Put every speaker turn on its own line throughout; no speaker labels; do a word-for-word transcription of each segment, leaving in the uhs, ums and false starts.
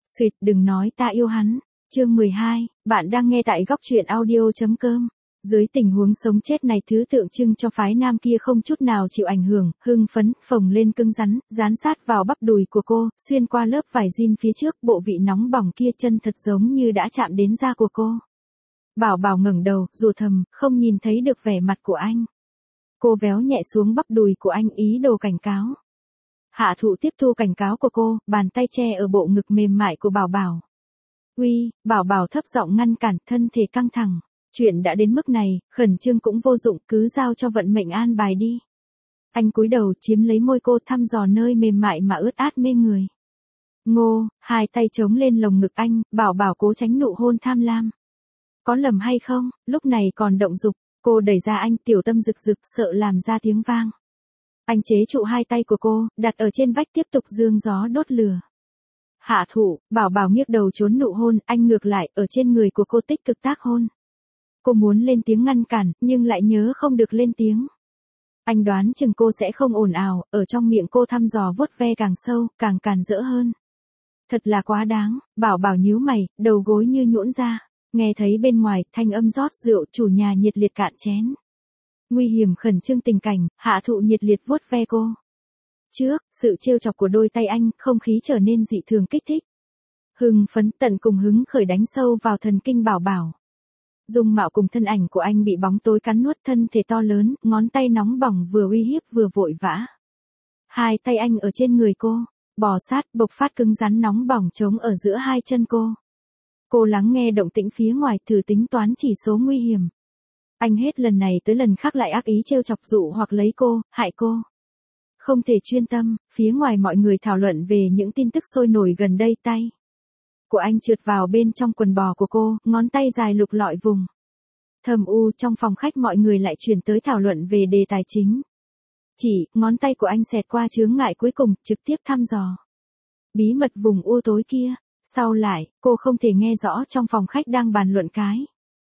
Xuyệt, đừng nói ta yêu hắn. Chương mười hai, bạn đang nghe tại góc truyện audio.com. Dưới tình huống sống chết này thứ tượng trưng cho phái nam kia không chút nào chịu ảnh hưởng, hưng phấn, phồng lên cứng rắn, dán sát vào bắp đùi của cô, xuyên qua lớp vải jean phía trước, bộ vị nóng bỏng kia chân thật giống như đã chạm đến da của cô. Bảo Bảo ngẩng đầu, dù thầm, không nhìn thấy được vẻ mặt của anh. Cô véo nhẹ xuống bắp đùi của anh ý đồ cảnh cáo. Hạ Thụ tiếp thu cảnh cáo của cô, bàn tay che ở bộ ngực mềm mại của Bảo Bảo. Uy, Bảo Bảo thấp giọng ngăn cản, thân thể căng thẳng. Chuyện đã đến mức này, khẩn trương cũng vô dụng, cứ giao cho vận mệnh an bài đi. Anh cúi đầu chiếm lấy môi cô, thăm dò nơi mềm mại mà ướt át mê người. Ngô, hai tay chống lên lồng ngực anh, Bảo Bảo cố tránh nụ hôn tham lam. Có lầm hay không, lúc này còn động dục, cô đẩy ra anh, tiểu tâm rực rực, sợ làm ra tiếng vang. Anh chế trụ hai tay của cô, đặt ở trên vách tiếp tục dương gió đốt lửa. Hạ Thụ, Bảo Bảo nghiêng đầu trốn nụ hôn, anh ngược lại, ở trên người của cô tích cực tác hôn. Cô muốn lên tiếng ngăn cản, nhưng lại nhớ không được lên tiếng. Anh đoán chừng cô sẽ không ồn ào, ở trong miệng cô thăm dò vuốt ve càng sâu, càng càn rỡ hơn. Thật là quá đáng, Bảo Bảo nhíu mày, đầu gối như nhũn ra, nghe thấy bên ngoài, thanh âm rót rượu, chủ nhà nhiệt liệt cạn chén. Nguy hiểm khẩn trương tình cảnh, Hạ Thụ nhiệt liệt vuốt ve cô. Trước, sự trêu chọc của đôi tay anh, không khí trở nên dị thường kích thích. Hưng phấn, tận cùng hứng khởi đánh sâu vào thần kinh Bảo Bảo. Dung mạo cùng thân ảnh của anh bị bóng tối cắn nuốt, thân thể to lớn, ngón tay nóng bỏng vừa uy hiếp vừa vội vã. Hai tay anh ở trên người cô, bò sát, bộc phát cứng rắn nóng bỏng trống ở giữa hai chân cô. Cô lắng nghe động tĩnh phía ngoài, thử tính toán chỉ số nguy hiểm. Anh hết lần này tới lần khác lại ác ý trêu chọc dụ hoặc lấy cô, hại cô. Không thể chuyên tâm, phía ngoài mọi người thảo luận về những tin tức sôi nổi gần đây, tay của anh trượt vào bên trong quần bò của cô, ngón tay dài lục lọi vùng. Thầm u, trong phòng khách mọi người lại chuyển tới thảo luận về đề tài chính. Chỉ, ngón tay của anh xẹt qua chướng ngại cuối cùng, trực tiếp thăm dò. Bí mật vùng u tối kia, sau lại, cô không thể nghe rõ trong phòng khách đang bàn luận cái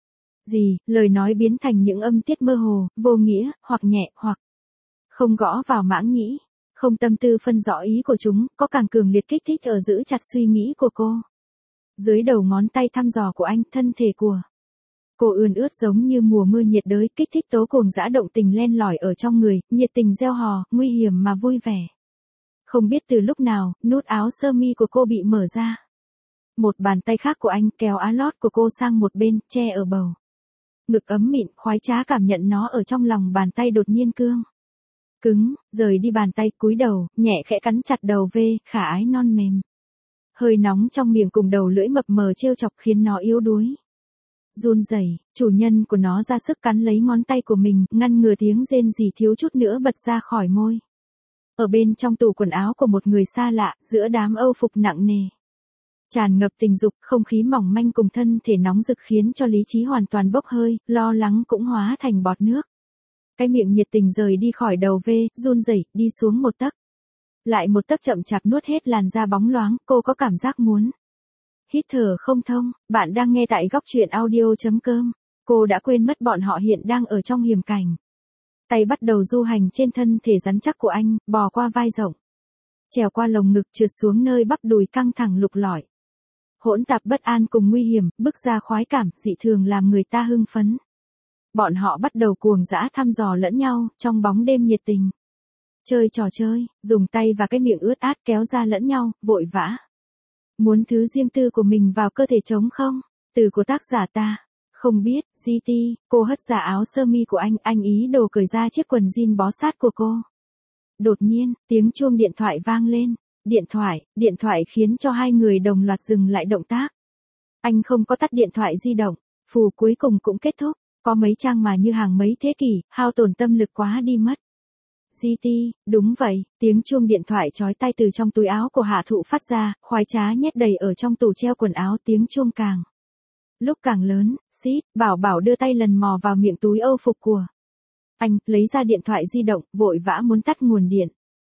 gì, lời nói biến thành những âm tiết mơ hồ, vô nghĩa, hoặc nhẹ, hoặc không gõ vào mãng nhĩ, không tâm tư phân rõ ý của chúng, có càng cường liệt kích thích ở giữ chặt suy nghĩ của cô. Dưới đầu ngón tay thăm dò của anh, thân thể của cô ươn ướt giống như mùa mưa nhiệt đới, kích thích tố cuồng dã động tình len lỏi ở trong người, nhiệt tình gieo hò, nguy hiểm mà vui vẻ. Không biết từ lúc nào, nút áo sơ mi của cô bị mở ra. Một bàn tay khác của anh kéo áo lót của cô sang một bên, che ở bầu ngực ấm mịn, khoái trá cảm nhận nó ở trong lòng bàn tay đột nhiên cương cứng, rời đi bàn tay, cúi đầu, nhẹ khẽ cắn chặt đầu V, khả ái non mềm. Hơi nóng trong miệng cùng đầu lưỡi mập mờ trêu chọc khiến nó yếu đuối. Run rẩy, chủ nhân của nó ra sức cắn lấy ngón tay của mình, ngăn ngừa tiếng rên rỉ thiếu chút nữa bật ra khỏi môi. Ở bên trong tủ quần áo của một người xa lạ, giữa đám âu phục nặng nề, tràn ngập tình dục, không khí mỏng manh cùng thân thể nóng rực khiến cho lý trí hoàn toàn bốc hơi, lo lắng cũng hóa thành bọt nước. Cái miệng nhiệt tình rời đi khỏi đầu V, run rẩy, đi xuống một tấc. Lại một tấc chậm chạp nuốt hết làn da bóng loáng, cô có cảm giác muốn hít thở không thông. Bạn đang nghe tại góc truyện audio.com. Cô đã quên mất bọn họ hiện đang ở trong hiểm cảnh. Tay bắt đầu du hành trên thân thể rắn chắc của anh, bò qua vai rộng, trèo qua lồng ngực, trượt xuống nơi bắp đùi căng thẳng lục lọi. Hỗn tạp bất an cùng nguy hiểm, bức ra khoái cảm, dị thường làm người ta hưng phấn. Bọn họ bắt đầu cuồng dã thăm dò lẫn nhau, trong bóng đêm nhiệt tình. Chơi trò chơi, dùng tay và cái miệng ướt át kéo ra lẫn nhau, vội vã. Muốn thứ riêng tư của mình vào cơ thể trống không? Từ của tác giả ta. Không biết, giê tê, cô hất ra áo sơ mi của anh, anh ý đồ cởi ra chiếc quần jean bó sát của cô. Đột nhiên, tiếng chuông điện thoại vang lên. Điện thoại, điện thoại khiến cho hai người đồng loạt dừng lại động tác. Anh không có tắt điện thoại di động, phù cuối cùng cũng kết thúc. Có mấy trang mà như hàng mấy thế kỷ, hao tổn tâm lực quá đi mất. giê tê, đúng vậy, tiếng chuông điện thoại chói tai từ trong túi áo của Hạ Thụ phát ra, khoái trá nhét đầy ở trong tủ treo quần áo, tiếng chuông càng lúc càng lớn, xít, Bảo Bảo đưa tay lần mò vào miệng túi âu phục của anh, lấy ra điện thoại di động, vội vã muốn tắt nguồn điện.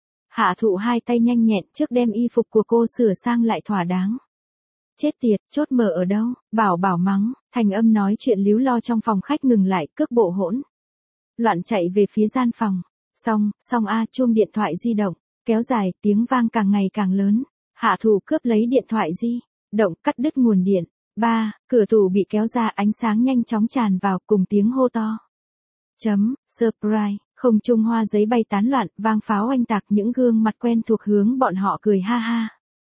Hạ Thụ hai tay nhanh nhẹn trước đem y phục của cô sửa sang lại thỏa đáng. Chết tiệt, chốt mở ở đâu? Bảo Bảo mắng, thành âm nói chuyện líu lo trong phòng khách ngừng lại, cước bộ hỗn loạn chạy về phía gian phòng. Xong, xong a, chuông điện thoại di động kéo dài, tiếng vang càng ngày càng lớn. Hạ Thụ cướp lấy điện thoại di động cắt đứt nguồn điện. ba. Cửa tủ bị kéo ra, ánh sáng nhanh chóng tràn vào cùng tiếng hô to. Chấm, surprise, không trung hoa giấy bay tán loạn, vang pháo oanh tạc, những gương mặt quen thuộc hướng bọn họ cười ha ha.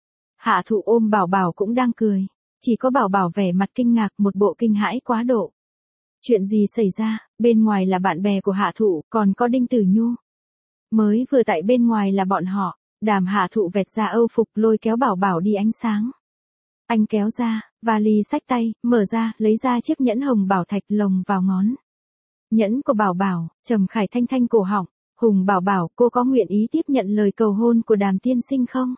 Hạ Thụ ôm Bảo Bảo cũng đang cười. Chỉ có Bảo Bảo vẻ mặt kinh ngạc, một bộ kinh hãi quá độ. Chuyện gì xảy ra? Bên ngoài là bạn bè của Hạ Thụ, còn có Đinh Tử Nhu. Mới vừa tại bên ngoài là bọn họ. Đàm Hạ Thụ vẹt ra âu phục, lôi kéo Bảo Bảo đi ánh sáng. Anh kéo ra, vali xách tay, mở ra, lấy ra chiếc nhẫn hồng bảo thạch lồng vào ngón. Nhẫn của Bảo Bảo, Trầm Khải thanh thanh cổ họng. Hùng Bảo Bảo, cô có nguyện ý tiếp nhận lời cầu hôn của Đàm tiên sinh không?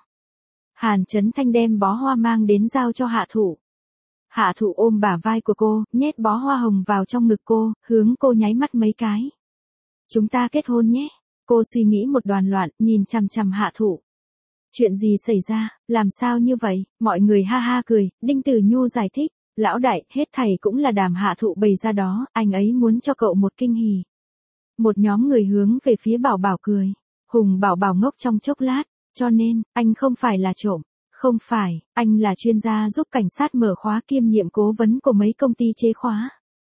Hàn Chấn Thanh đem bó hoa mang đến giao cho Hạ Thụ. Hạ Thụ ôm bả vai của cô, nhét bó hoa hồng vào trong ngực cô, hướng cô nháy mắt mấy cái. Chúng ta kết hôn nhé. Cô suy nghĩ một đoàn loạn, nhìn chằm chằm Hạ Thụ. Chuyện gì xảy ra, làm sao như vậy? Mọi người ha ha cười, Đinh Tử Nhu giải thích. Lão đại, hết thảy cũng là Đàm Hạ Thụ bày ra đó, anh ấy muốn cho cậu một kinh hỉ. Một nhóm người hướng về phía Bảo Bảo cười. Hùng Bảo Bảo ngốc trong chốc lát, cho nên, anh không phải là trộm. Không phải, anh là chuyên gia giúp cảnh sát mở khóa kiêm nhiệm cố vấn của mấy công ty chế khóa.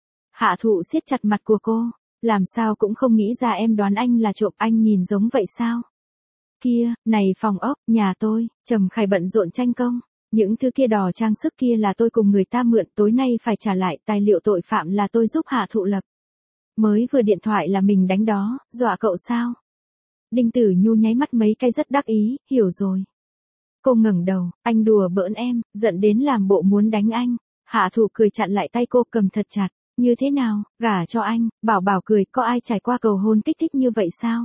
Hạ Thụ siết chặt mặt của cô. Làm sao cũng không nghĩ ra em đoán anh là trộm, anh nhìn giống vậy sao? Kia, này phòng ốc, nhà tôi, Trầm Khải bận rộn tranh công. Những thứ kia đò trang sức kia là tôi cùng người ta mượn, tối nay phải trả lại, tài liệu tội phạm là tôi giúp Hạ Thụ lập. Mới vừa điện thoại là mình đánh đó, dọa cậu sao? Đinh Tử Nhu nháy mắt mấy cái rất đắc ý, hiểu rồi. Cô ngẩng đầu, anh đùa bỡn em, giận đến làm bộ muốn đánh anh. Hạ Thụ cười chặn lại tay cô, cầm thật chặt. Như thế nào, gả cho anh? Bảo Bảo cười, có ai trải qua cầu hôn kích thích như vậy sao?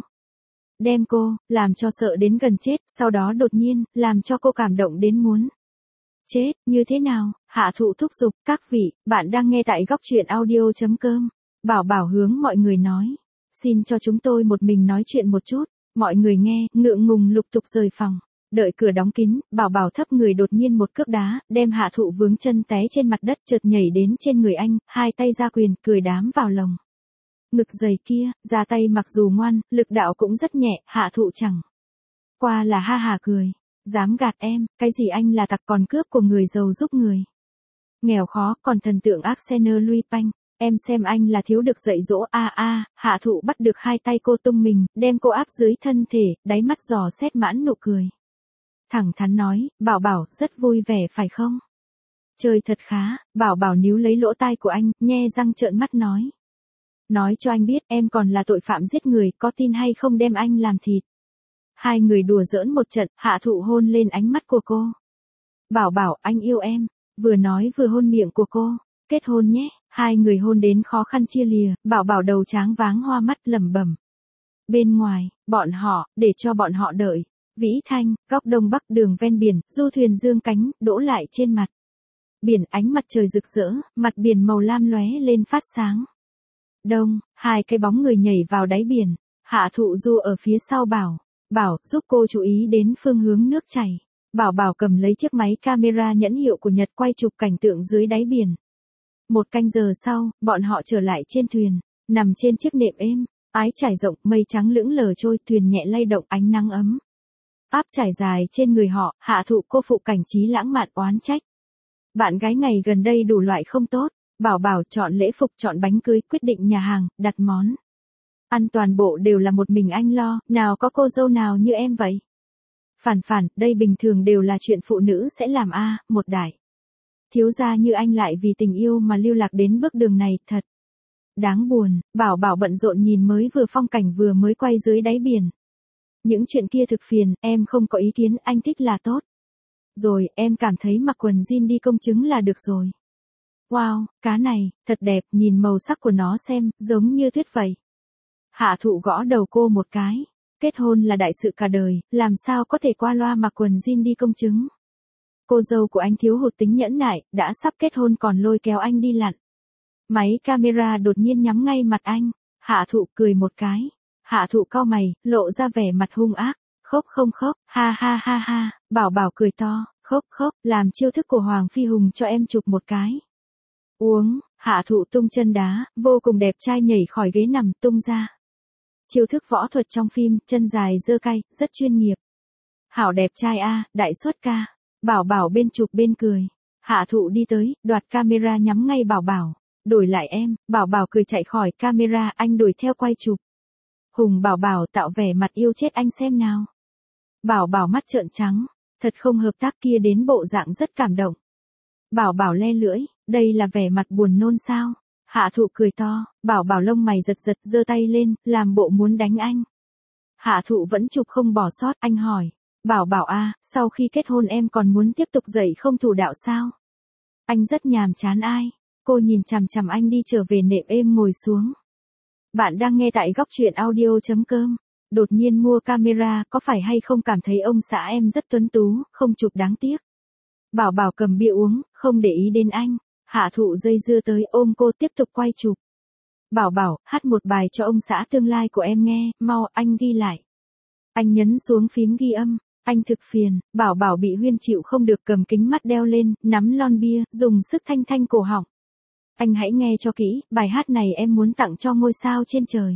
Đem cô, làm cho sợ đến gần chết, sau đó đột nhiên, làm cho cô cảm động đến muốn chết, như thế nào? Hạ Thụ thúc giục, các vị, bạn đang nghe tại góc truyện audio chấm com. Bảo Bảo hướng mọi người nói, xin cho chúng tôi một mình nói chuyện một chút. Mọi người nghe, ngượng ngùng lục tục rời phòng. Đợi cửa đóng kín, Bảo Bảo thấp người đột nhiên một cước đá, đem Hạ Thụ vướng chân té trên mặt đất, chợt nhảy đến trên người anh, hai tay ra quyền, cười đám vào lồng. Ngực dày kia, ra tay mặc dù ngoan, lực đạo cũng rất nhẹ, Hạ Thụ chẳng qua là ha hà cười. Dám gạt em, cái gì anh là tặc còn cướp của người giàu giúp người. Nghèo khó, còn thần tượng Arsène Lupin, em xem anh là thiếu được dạy dỗ a a. À, Hạ Thụ bắt được hai tay cô tung mình, đem cô áp dưới thân thể, đáy mắt dò xét mãn nụ cười. Thẳng thắn nói, Bảo Bảo, rất vui vẻ phải không? Chơi thật khá. Bảo Bảo níu lấy lỗ tai của anh, nhe răng trợn mắt nói. Nói cho anh biết, em còn là tội phạm giết người, có tin hay không đem anh làm thịt. Hai người đùa giỡn một trận, Hạ Thụ hôn lên ánh mắt của cô. Bảo Bảo, anh yêu em. Vừa nói vừa hôn miệng của cô. Kết hôn nhé. Hai người hôn đến khó khăn chia lìa, Bảo Bảo đầu tráng váng hoa mắt lẩm bẩm. Bên ngoài, bọn họ, để cho bọn họ đợi. Vĩ Thanh, góc đông bắc đường ven biển, du thuyền dương cánh, đỗ lại trên mặt biển, ánh mặt trời rực rỡ, mặt biển màu lam lóe lên phát sáng. Đông, hai cái bóng người nhảy vào đáy biển. Hạ Thụ du ở phía sau Bảo. Bảo, giúp cô chú ý đến phương hướng nước chảy. Bảo Bảo cầm lấy chiếc máy camera nhãn hiệu của Nhật quay chụp cảnh tượng dưới đáy biển. Một canh giờ sau, bọn họ trở lại trên thuyền, nằm trên chiếc nệm êm, ái trải rộng, mây trắng lững lờ trôi, thuyền nhẹ lay động, ánh nắng ấm áp trải dài trên người họ. Hạ Thụ cô phụ cảnh trí lãng mạn oán trách. Bạn gái ngày gần đây đủ loại không tốt. Bảo Bảo chọn lễ phục, chọn bánh cưới, quyết định nhà hàng, đặt món ăn toàn bộ đều là một mình anh lo, nào có cô dâu nào như em vậy. Phản phản, đây bình thường đều là chuyện phụ nữ sẽ làm a. À, một đại thiếu gia như anh lại vì tình yêu mà lưu lạc đến bước đường này, thật đáng buồn. Bảo Bảo bận rộn nhìn mới vừa phong cảnh vừa mới quay dưới đáy biển. Những chuyện kia thực phiền, em không có ý kiến, anh thích là tốt. Rồi, em cảm thấy mặc quần jean đi công chứng là được rồi. Wow, cá này, thật đẹp, nhìn màu sắc của nó xem, giống như tuyết vậy. Hạ Thụ gõ đầu cô một cái. Kết hôn là đại sự cả đời, làm sao có thể qua loa mặc quần jean đi công chứng. Cô dâu của anh thiếu hụt tính nhẫn nại, đã sắp kết hôn còn lôi kéo anh đi lặn. Máy camera đột nhiên nhắm ngay mặt anh. Hạ Thụ cười một cái. Hạ Thụ cau mày, lộ ra vẻ mặt hung ác. Khóc không khóc, ha ha ha ha. Bảo Bảo cười to, khóc khóc, làm chiêu thức của Hoàng Phi Hùng cho em chụp một cái. Uống. Hạ Thụ tung chân đá, vô cùng đẹp trai nhảy khỏi ghế nằm, tung ra. Chiêu thức võ thuật trong phim, chân dài giơ cay, rất chuyên nghiệp. Hảo đẹp trai a, đại xuất ca. Bảo Bảo bên chụp bên cười. Hạ Thụ đi tới, đoạt camera nhắm ngay Bảo Bảo. Đổi lại em, Bảo Bảo cười chạy khỏi camera, anh đuổi theo quay chụp. Hùng Bảo Bảo tạo vẻ mặt yêu chết anh xem nào. Bảo Bảo mắt trợn trắng, thật không hợp tác kia đến bộ dạng rất cảm động. Bảo Bảo le lưỡi, đây là vẻ mặt buồn nôn sao? Hạ Thụ cười to, Bảo Bảo lông mày giật giật giơ tay lên, làm bộ muốn đánh anh. Hạ Thụ vẫn chụp không bỏ sót, anh hỏi, Bảo Bảo à, sau khi kết hôn em còn muốn tiếp tục dạy không thủ đạo sao? Anh rất nhàm chán ai? Cô nhìn chằm chằm anh đi trở về nệm êm ngồi xuống. Bạn đang nghe tại góc truyện audio.com. Đột nhiên mua camera, có phải hay không cảm thấy ông xã em rất tuấn tú, không chụp đáng tiếc. Bảo Bảo cầm bia uống, không để ý đến anh. Hạ Thụ dây dưa tới ôm cô tiếp tục quay chụp. Bảo Bảo, hát một bài cho ông xã tương lai của em nghe, mau, anh ghi lại. Anh nhấn xuống phím ghi âm, anh thực phiền. Bảo Bảo bị Huyên chịu không được, cầm kính mắt đeo lên, nắm lon bia, dùng sức thanh thanh cổ họng. Anh hãy nghe cho kỹ, bài hát này em muốn tặng cho ngôi sao trên trời.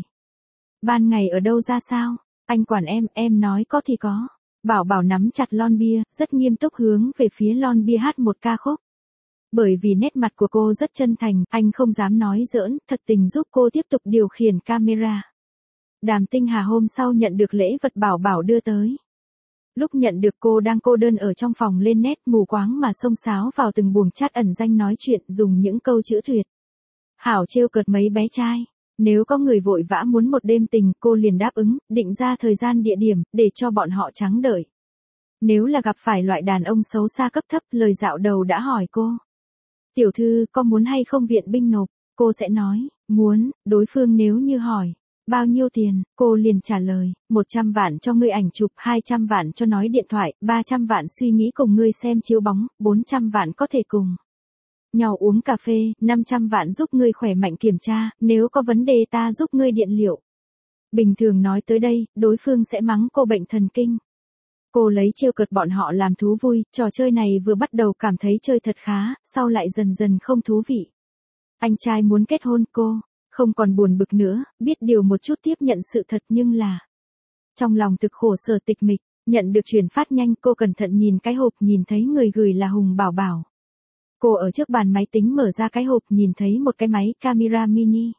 Ban ngày ở đâu ra sao? Anh quản em, em nói có thì có. Bảo Bảo nắm chặt lon bia, rất nghiêm túc hướng về phía lon bia hát một ca khúc. Bởi vì nét mặt của cô rất chân thành, anh không dám nói giỡn, thật tình giúp cô tiếp tục điều khiển camera. Đàm Tinh Hà hôm sau nhận được lễ vật Bảo Bảo đưa tới. Lúc nhận được cô đang cô đơn ở trong phòng lên nét mù quáng mà xông xáo vào từng buồng chat ẩn danh nói chuyện dùng những câu chữ tuyệt. Hảo trêu cợt mấy bé trai. Nếu có người vội vã muốn một đêm tình, cô liền đáp ứng, định ra thời gian địa điểm, để cho bọn họ trắng đợi. Nếu là gặp phải loại đàn ông xấu xa cấp thấp, lời dạo đầu đã hỏi cô. Tiểu thư, có muốn hay không viện binh nộp? Cô sẽ nói, muốn. Đối phương nếu như hỏi, bao nhiêu tiền, cô liền trả lời, một trăm vạn cho ngươi ảnh chụp, hai trăm vạn cho nói điện thoại, ba trăm vạn suy nghĩ cùng ngươi xem chiếu bóng, bốn trăm vạn có thể cùng nhau uống cà phê, năm trăm vạn giúp ngươi khỏe mạnh kiểm tra, nếu có vấn đề ta giúp ngươi điện liệu. Bình thường nói tới đây, đối phương sẽ mắng cô bệnh thần kinh. Cô lấy trêu cợt bọn họ làm thú vui, trò chơi này vừa bắt đầu cảm thấy chơi thật khá, sau lại dần dần không thú vị. Anh trai muốn kết hôn cô, không còn buồn bực nữa, biết điều một chút tiếp nhận sự thật nhưng là. Trong lòng thực khổ sở tịch mịch, nhận được chuyển phát nhanh cô cẩn thận nhìn cái hộp nhìn thấy người gửi là Hùng Bảo Bảo. Cô ở trước bàn máy tính mở ra cái hộp nhìn thấy một cái máy camera mini.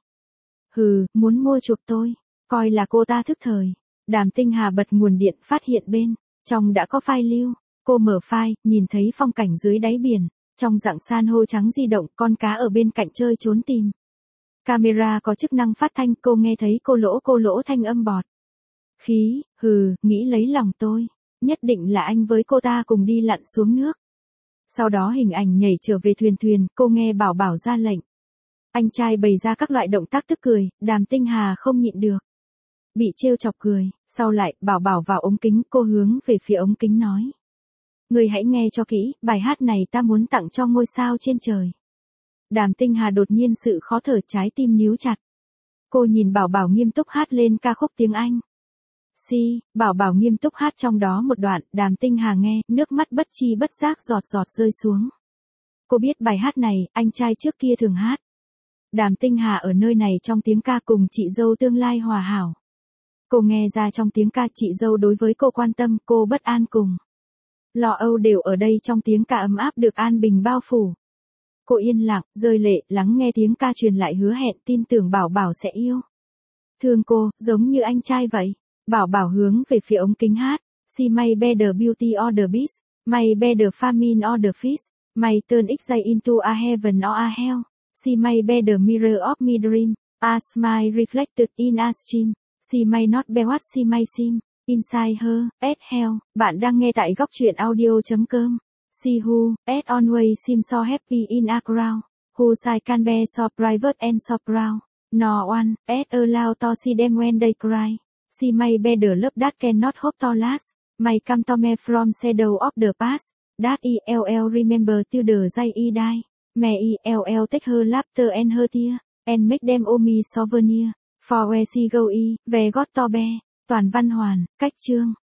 Hừ, muốn mua chuộc tôi, coi là cô ta thức thời. Đàm Tinh Hà bật nguồn điện phát hiện bên, trong đã có file lưu. Cô mở file, nhìn thấy phong cảnh dưới đáy biển, trong dạng san hô trắng di động, con cá ở bên cạnh chơi trốn tìm. Camera có chức năng phát thanh, cô nghe thấy cô lỗ cô lỗ thanh âm bọt. Khí, hừ, nghĩ lấy lòng tôi. Nhất định là anh với cô ta cùng đi lặn xuống nước. Sau đó hình ảnh nhảy trở về thuyền thuyền, cô nghe Bảo Bảo ra lệnh. Anh trai bày ra các loại động tác tức cười, Đàm Tinh Hà không nhịn được. Bị trêu chọc cười, sau lại, Bảo Bảo vào ống kính, cô hướng về phía ống kính nói. Người hãy nghe cho kỹ, bài hát này ta muốn tặng cho ngôi sao trên trời. Đàm Tinh Hà đột nhiên sự khó thở, trái tim níu chặt. Cô nhìn Bảo Bảo nghiêm túc hát lên ca khúc tiếng Anh. Si, Bảo Bảo nghiêm túc hát trong đó một đoạn, Đàm Tinh Hà nghe, nước mắt bất chi bất giác giọt giọt rơi xuống. Cô biết bài hát này, anh trai trước kia thường hát. Đàm Tinh Hà ở nơi này trong tiếng ca cùng chị dâu tương lai hòa hảo. Cô nghe ra trong tiếng ca chị dâu đối với cô quan tâm, cô bất an cùng lo âu đều ở đây trong tiếng ca ấm áp được an bình bao phủ. Cô yên lặng, rơi lệ, lắng nghe tiếng ca truyền lại hứa hẹn tin tưởng Bảo Bảo sẽ yêu thương cô, giống như anh trai vậy. Bảo Bảo hướng về phía ống kính hát. See my better beauty or the beast, my better famine or the feast, my turn exile into a heaven or a hell. See my better mirror of me dream, a smile reflected in a stream. See my not be what see my sim, inside her, at hell. Bạn đang nghe tại góc truyện audio.com. See who, at always seem so happy in a crowd, whose I can be so private and so proud. No one, at allowed to see them when they cry. See my better love that cannot hope to last. May come to me from shadow of the past. That E L L remember till the day he die. May E L L take her laughter and her tear, and make them owe me souvenir. For where she go e, về gót to be. Toàn văn hoàn, cách chương.